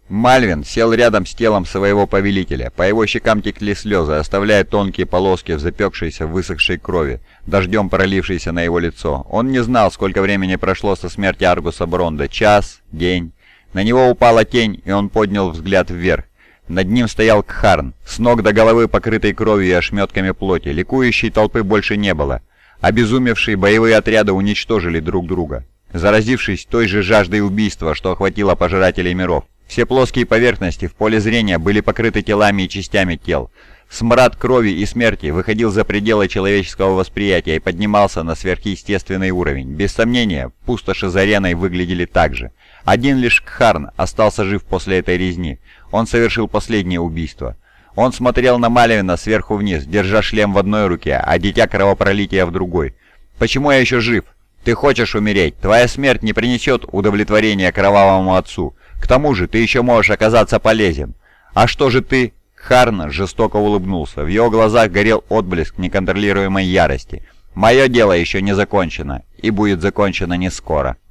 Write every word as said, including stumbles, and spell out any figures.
Мальвин сел рядом с телом своего повелителя. По его щекам текли слезы, оставляя тонкие полоски в запекшейся, высохшей крови, дождем пролившейся на его лицо. Он не знал, сколько времени прошло со смерти Аргуса Бронда. Час, день. На него упала тень, и он поднял взгляд вверх. Над ним стоял Кхарн, с ног до головы покрытый кровью и ошметками плоти. Ликующей толпы больше не было. Обезумевшие боевые отряды уничтожили друг друга, заразившись той же жаждой убийства, что охватило пожирателей миров. Все плоские поверхности в поле зрения были покрыты телами и частями тел. Смрад крови и смерти выходил за пределы человеческого восприятия и поднимался на сверхъестественный уровень. Без сомнения, пустоши за ареной выглядели так же. Один лишь Кхарн остался жив после этой резни. Он совершил последнее убийство. Он смотрел на Мальвина сверху вниз, держа шлем в одной руке, а дитя кровопролития в другой. «Почему я еще жив? Ты хочешь умереть? Твоя смерть не принесет удовлетворения кровавому отцу. К тому же ты еще можешь оказаться полезен. А что же ты?» Кхарн жестоко улыбнулся. В его глазах горел отблеск неконтролируемой ярости. «Мое дело еще не закончено, и будет закончено не скоро».